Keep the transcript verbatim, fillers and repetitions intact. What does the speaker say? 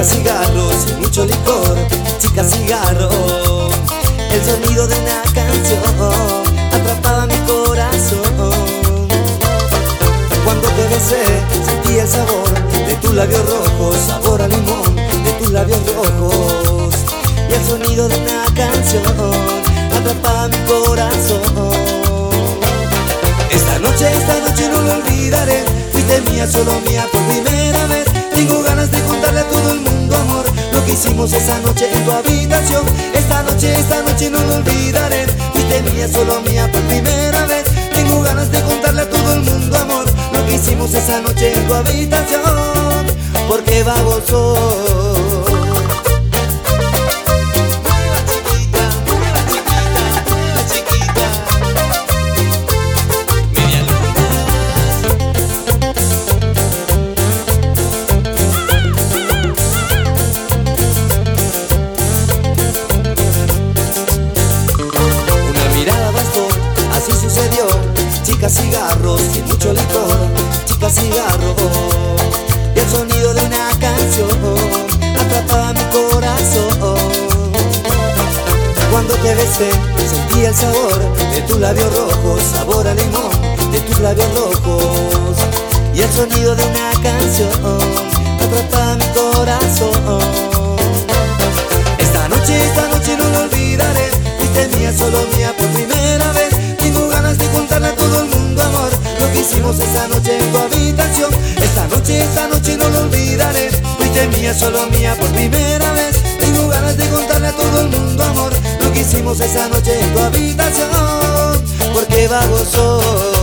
chicas, cigarros y mucho licor. Chicas, cigarro, el sonido de una canción atrapaba mi corazón. Cuando te besé sentí el sabor de tus labios rojos, sabor a limón de tus labios rojos. Y el sonido de una canción atrapaba mi corazón. Esta noche, esta noche no lo olvidaré. Fuiste mía, solo mía por primera vez. Tengo ganas de contarle a todo el mundo, amor, lo que hicimos esa noche en tu habitación. Esta noche, esta noche no lo olvidaré. Fuiste mía, solo mía por primera vez. Tengo ganas de contarle a todo el mundo, amor, lo que hicimos esa noche en tu habitación. Porque vagos soy. Así sucedió, chicas, cigarros y mucho licor. Chicas, cigarros, y el sonido de una canción atrapaba mi corazón. Cuando te besé sentí el sabor de tus labios rojos, sabor a limón de tus labios rojos. Y el sonido de una canción atrapaba mi corazón. Esta noche, esta noche no lo olvidaré. Fuiste mía, solo mía por primera vez. Tengo ganas de contarle a todo el mundo, amor, lo que hicimos esa noche en tu habitación. Esta noche, esta noche no lo olvidaré. Fuiste mía, solo mía por primera vez. Tengo ganas de contarle a todo el mundo, amor, lo que hicimos esa noche en tu habitación. Porque vago soy.